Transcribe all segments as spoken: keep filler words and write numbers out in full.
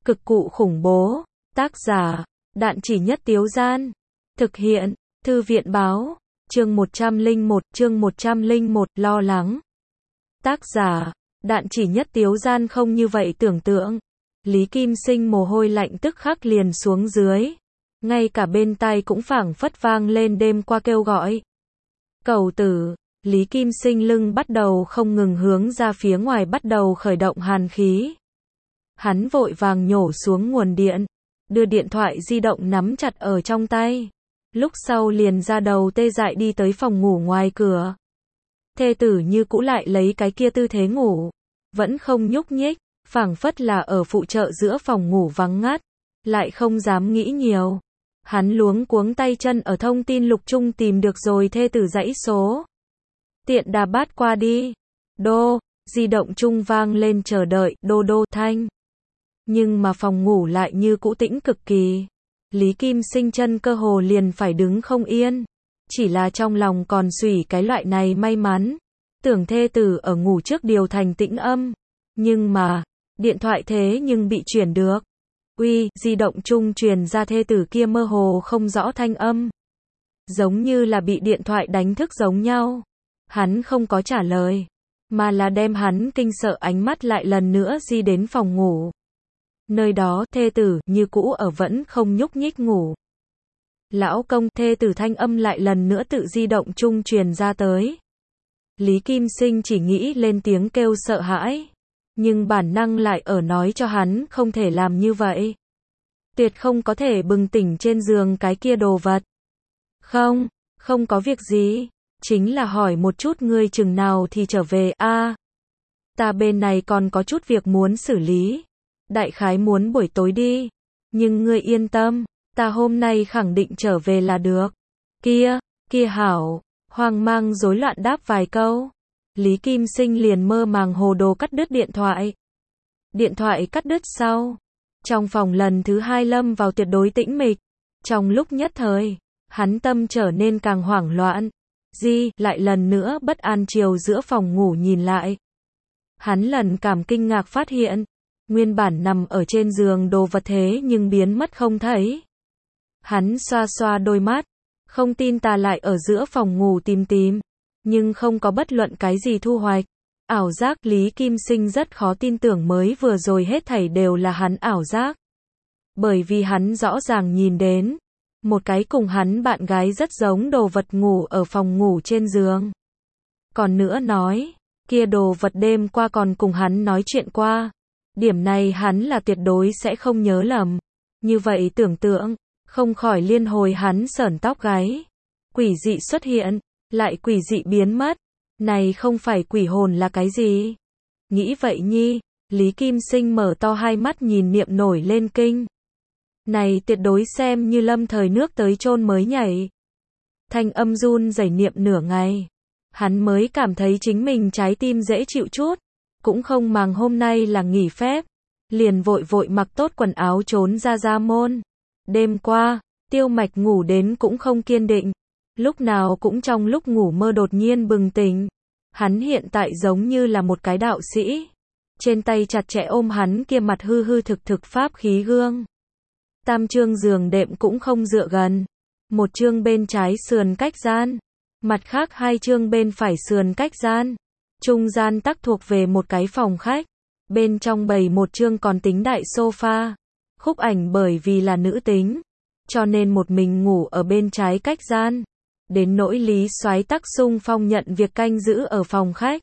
Cực cụ khủng bố. Tác giả, Đạn Chỉ Nhất Tiếu Gian. Thực hiện, Thư viện Báo. Chương một trăm lẻ một, chương một trăm lẻ một, lo lắng. Tác giả, Đạn Chỉ Nhất Tiếu Gian không như vậy tưởng tượng. Lý Kim Sinh mồ hôi lạnh tức khắc liền xuống dưới. Ngay cả bên tai cũng phảng phất vang lên đêm qua kêu gọi. Cầu tử, Lý Kim Sinh lưng bắt đầu không ngừng hướng ra phía ngoài bắt đầu khởi động hàn khí. Hắn vội vàng nhổ xuống nguồn điện, đưa điện thoại di động nắm chặt ở trong tay. Lúc sau liền ra đầu tê dại đi tới phòng ngủ ngoài cửa. Thê tử như cũ lại lấy cái kia tư thế ngủ, vẫn không nhúc nhích, phảng phất là ở phụ trợ giữa phòng ngủ vắng ngắt, lại không dám nghĩ nhiều. Hắn luống cuống tay chân ở thông tin lục trung tìm được rồi thê tử dãy số. Tiện đà bát qua đi. Đô, di động trung vang lên chờ đợi, đô đô thanh. Nhưng mà phòng ngủ lại như cũ tĩnh cực kỳ. Lý Kim Sinh chân cơ hồ liền phải đứng không yên. Chỉ là trong lòng còn suy cái loại này may mắn. Tưởng thê tử ở ngủ trước điều thành tĩnh âm. Nhưng mà, điện thoại thế nhưng bị chuyển được. Uy, di động trung truyền ra thê tử kia mơ hồ không rõ thanh âm. Giống như là bị điện thoại đánh thức giống nhau. Hắn không có trả lời, mà là đem hắn kinh sợ ánh mắt lại lần nữa di đến phòng ngủ. Nơi đó, thê tử, như cũ ở vẫn không nhúc nhích ngủ. Lão công, thê tử thanh âm lại lần nữa tự di động trung truyền ra tới. Lý Kim Sinh chỉ nghĩ lên tiếng kêu sợ hãi. Nhưng bản năng lại ở nói cho hắn không thể làm như vậy. Tuyệt không có thể bừng tỉnh trên giường cái kia đồ vật. Không, không có việc gì. Chính là hỏi một chút ngươi chừng nào thì trở về a à, ta bên này còn có chút việc muốn xử lý. Đại khái muốn buổi tối đi. Nhưng ngươi yên tâm, ta hôm nay khẳng định trở về là được. Kia, kia hảo, hoang mang rối loạn đáp vài câu. Lý Kim Sinh liền mơ màng hồ đồ cắt đứt điện thoại. Điện thoại cắt đứt sau. Trong phòng lần thứ hai lâm vào tuyệt đối tĩnh mịch. Trong lúc nhất thời, hắn tâm trở nên càng hoảng loạn. Di, lại lần nữa bất an chiều giữa phòng ngủ nhìn lại. Hắn lần cảm kinh ngạc phát hiện. Nguyên bản nằm ở trên giường đồ vật thế nhưng biến mất không thấy. Hắn xoa xoa đôi mắt. Không tin tà lại ở giữa phòng ngủ tìm tìm. Nhưng không có bất luận cái gì thu hoạch. Ảo giác. Lý Kim Sinh rất khó tin tưởng mới vừa rồi hết thảy đều là hắn ảo giác. Bởi vì hắn rõ ràng nhìn đến một cái cùng hắn bạn gái rất giống đồ vật ngủ ở phòng ngủ trên giường. Còn nữa nói, kia đồ vật đêm qua còn cùng hắn nói chuyện qua. Điểm này hắn là tuyệt đối sẽ không nhớ lầm. Như vậy tưởng tượng, không khỏi liên hồi hắn sởn tóc gáy. Quỷ dị xuất hiện, lại quỷ dị biến mất. Này không phải quỷ hồn là cái gì? Nghĩ vậy nhi, Lý Kim Sinh mở to hai mắt nhìn niệm nổi lên kinh. Này tuyệt đối xem như lâm thời nước tới chôn mới nhảy. Thanh âm run rẩy niệm nửa ngày. Hắn mới cảm thấy chính mình trái tim dễ chịu chút. Cũng không màng hôm nay là nghỉ phép. Liền vội vội mặc tốt quần áo trốn ra ra môn. Đêm qua, Tiêu Mạch ngủ đến cũng không kiên định. Lúc nào cũng trong lúc ngủ mơ đột nhiên bừng tỉnh. Hắn hiện tại giống như là một cái đạo sĩ. Trên tay chặt chẽ ôm hắn kia mặt hư hư thực thực pháp khí gương. Tam chương giường đệm cũng không dựa gần. Một chương bên trái sườn cách gian. Mặt khác hai chương bên phải sườn cách gian. Trung gian tắc thuộc về một cái phòng khách. Bên trong bày một chương còn tính đại sofa. Khúc Ảnh bởi vì là nữ tính. Cho nên một mình ngủ ở bên trái cách gian. Đến nỗi Lý Soái tắc xung phong nhận việc canh giữ ở phòng khách.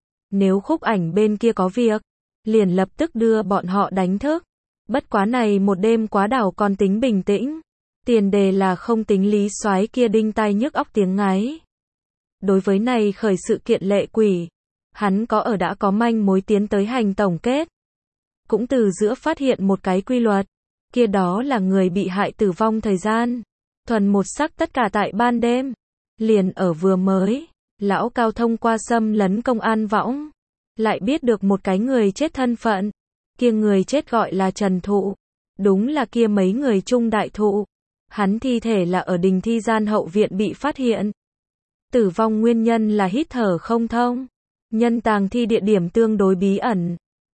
Nếu Khúc Ảnh bên kia có việc, liền lập tức đưa bọn họ đánh thức. Bất quá này một đêm quá đảo còn tính bình tĩnh. Tiền đề là không tính Lý Soái kia đinh tai nhức óc tiếng ngáy. Đối với này khởi sự kiện lệ quỷ, hắn có ở đã có manh mối tiến tới hành tổng kết. Cũng từ giữa phát hiện một cái quy luật, kia đó là người bị hại tử vong thời gian. Thuần một sắc tất cả tại ban đêm. Liền ở vừa mới, lão Cao thông qua xâm lấn công an võng. Lại biết được một cái người chết thân phận. Kia người chết gọi là Trần Thụ. Đúng là kia mấy người chung đại thụ. Hắn thi thể là ở đình thi gian hậu viện bị phát hiện. Tử vong nguyên nhân là hít thở không thông. Nhân tàng thi địa điểm tương đối bí ẩn.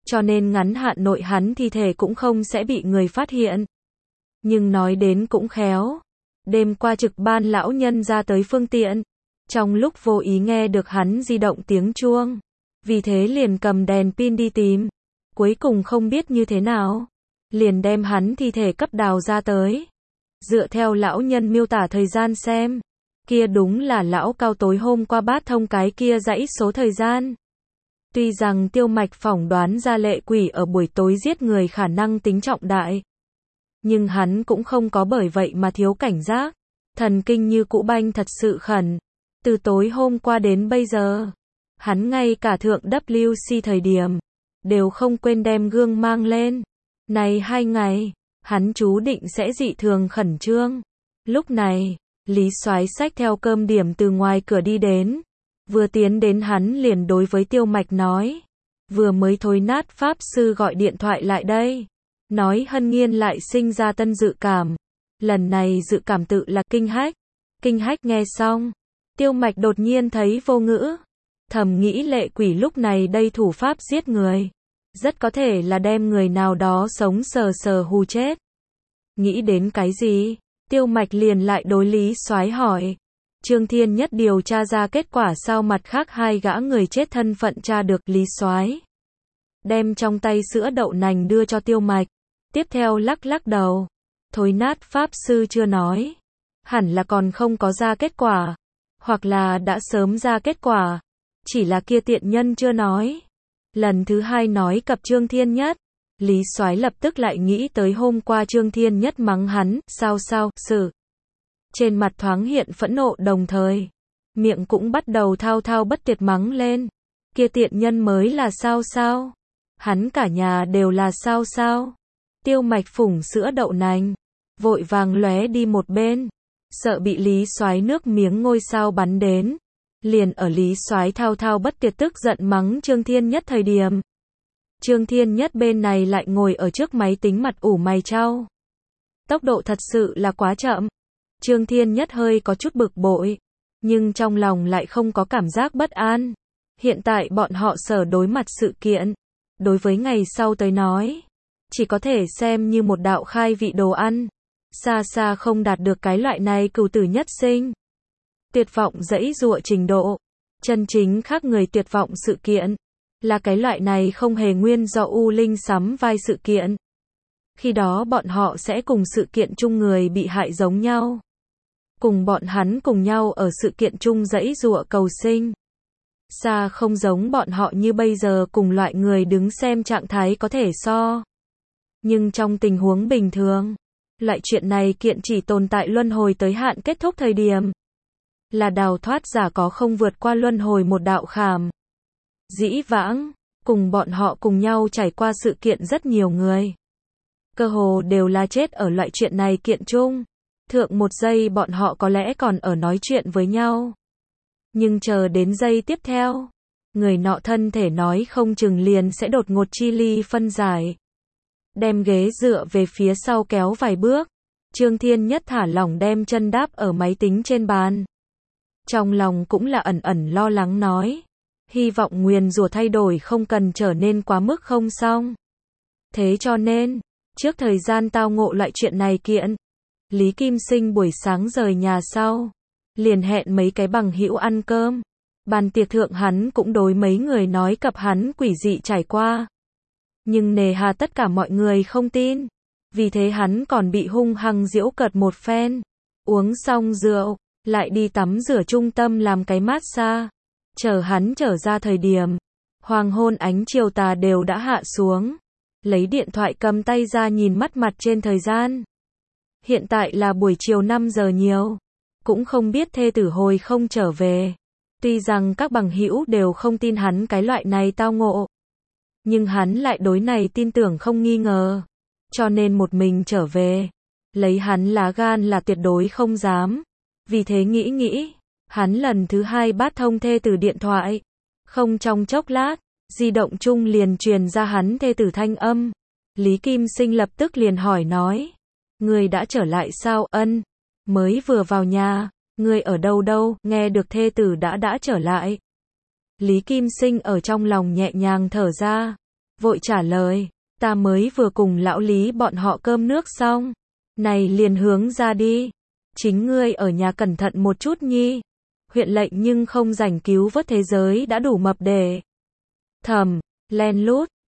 cho nên ngắn hạn nội hắn thi thể cũng không sẽ bị người phát hiện. Nhưng nói đến cũng khéo, đêm qua trực ban lão nhân ra tới phương tiện, trong lúc vô ý nghe được hắn di động tiếng chuông, vì thế liền cầm đèn pin đi tìm, cuối cùng không biết như thế nào, liền đem hắn thi thể cấp đào ra tới. Dựa theo lão nhân miêu tả thời gian xem, kia đúng là lão cao tối hôm qua bát thông cái kia dãy số thời gian. Tuy rằng Tiêu Mạch phỏng đoán ra lệ quỷ ở buổi tối giết người khả năng tính trọng đại, nhưng hắn cũng không có bởi vậy mà thiếu cảnh giác, thần kinh như cũ banh thật sự khẩn. Từ tối hôm qua đến bây giờ, hắn ngay cả thượng W C thời điểm, đều không quên đem gương mang lên. Này hai ngày, hắn chú định sẽ dị thường khẩn trương. Lúc này, Lý Soái xách theo cơm điểm từ ngoài cửa đi đến. Vừa tiến đến hắn liền đối với Tiêu Mạch nói. Vừa mới Thôi Nát Pháp Sư gọi điện thoại lại đây. Nói Hân Nghiên lại sinh ra tân dự cảm. Lần này dự cảm tự là kinh hách. Kinh hách nghe xong, Tiêu Mạch đột nhiên thấy vô ngữ. Thầm nghĩ lệ quỷ lúc này đây thủ pháp giết người. Rất có thể là đem người nào đó sống sờ sờ hù chết. Nghĩ đến cái gì? Tiêu Mạch liền lại đối Lý Soái hỏi. Trương Thiên Nhất điều tra ra kết quả sao mặt khác hai gã người chết thân phận tra được. Lý Soái đem trong tay sữa đậu nành đưa cho Tiêu Mạch. Tiếp theo lắc lắc đầu. Thôi Nát Pháp Sư chưa nói. Hẳn là còn không có ra kết quả. Hoặc là đã sớm ra kết quả. Chỉ là kia tiện nhân chưa nói. Lần thứ hai nói cập Trương Thiên Nhất. Lý Soái lập tức lại nghĩ tới hôm qua Trương Thiên Nhất mắng hắn, sao sao, sự. Trên mặt thoáng hiện phẫn nộ đồng thời. Miệng cũng bắt đầu thao thao bất tuyệt mắng lên. Kia tiện nhân mới là sao sao. Hắn cả nhà đều là sao sao. Tiêu Mạch phủng sữa đậu nành. Vội vàng lóe đi một bên. Sợ bị Lý Soái nước miếng ngôi sao bắn đến. Liền ở Lý Soái thao thao bất tuyệt tức giận mắng Trương Thiên Nhất thời điểm. Trương Thiên Nhất bên này lại ngồi ở trước máy tính mặt ủ mày chau. Tốc độ thật sự là quá chậm. Trương Thiên Nhất hơi có chút bực bội, nhưng trong lòng lại không có cảm giác bất an. Hiện tại bọn họ sở đối mặt sự kiện, đối với ngày sau tới nói, chỉ có thể xem như một đạo khai vị đồ ăn. Xa xa không đạt được cái loại này cửu tử nhất sinh. Tuyệt vọng dãy dụa trình độ. Chân chính khác người tuyệt vọng sự kiện. Là cái loại này không hề nguyên do U Linh sắm vai sự kiện. Khi đó bọn họ sẽ cùng sự kiện chung người bị hại giống nhau. Cùng bọn hắn cùng nhau ở sự kiện chung dãy dụa cầu sinh. Xa không giống bọn họ như bây giờ cùng loại người đứng xem trạng thái có thể so. Nhưng trong tình huống bình thường, loại chuyện này kiện chỉ tồn tại luân hồi tới hạn kết thúc thời điểm. Là đào thoát giả có không vượt qua luân hồi một đạo khảm. Dĩ vãng, cùng bọn họ cùng nhau trải qua sự kiện rất nhiều người. Cơ hồ đều là chết ở loại chuyện này kiện chung. Thượng một giây bọn họ có lẽ còn ở nói chuyện với nhau. Nhưng chờ đến giây tiếp theo, người nọ thân thể nói không chừng liền sẽ đột ngột chi ly phân giải. Đem ghế dựa về phía sau kéo vài bước. Trương Thiên Nhất thả lỏng đem chân đáp ở máy tính trên bàn. Trong lòng cũng là ẩn ẩn lo lắng nói. Hy vọng nguyền rủa thay đổi không cần trở nên quá mức không xong. Thế cho nên, trước thời gian tao ngộ loại chuyện này kiện, Lý Kim Sinh buổi sáng rời nhà sau, liền hẹn mấy cái bằng hữu ăn cơm. Bàn tiệc thượng hắn cũng đối mấy người nói cập hắn quỷ dị trải qua. Nhưng nề hà tất cả mọi người không tin. Vì thế hắn còn bị hung hăng giễu cợt một phen. Uống xong rượu, lại đi tắm rửa trung tâm làm cái massage. Chờ hắn trở ra thời điểm, hoàng hôn ánh chiều tà đều đã hạ xuống. Lấy điện thoại cầm tay ra nhìn mắt mặt trên thời gian. Hiện tại là buổi chiều năm giờ nhiều. Cũng không biết thê tử hồi không trở về. Tuy rằng các bằng hữu đều không tin hắn cái loại này tao ngộ. Nhưng hắn lại đối này tin tưởng không nghi ngờ. Cho nên một mình trở về. Lấy hắn lá gan là tuyệt đối không dám. Vì thế nghĩ nghĩ. Hắn lần thứ hai bát thông thê tử điện thoại. Không trong chốc lát, di động chung liền truyền ra hắn thê tử thanh âm. Lý Kim Sinh lập tức liền hỏi nói. Người đã trở lại sao? Ân, mới vừa vào nhà. Người ở đâu đâu? Nghe được thê tử đã đã trở lại. Lý Kim Sinh ở trong lòng nhẹ nhàng thở ra. vội trả lời, ta mới vừa cùng lão Lý bọn họ cơm nước xong, này liền hướng ra đi, chính ngươi ở nhà cẩn thận một chút nhi, huyện lệnh nhưng không rảnh cứu vớt thế giới đã đủ mập để thầm, len lút,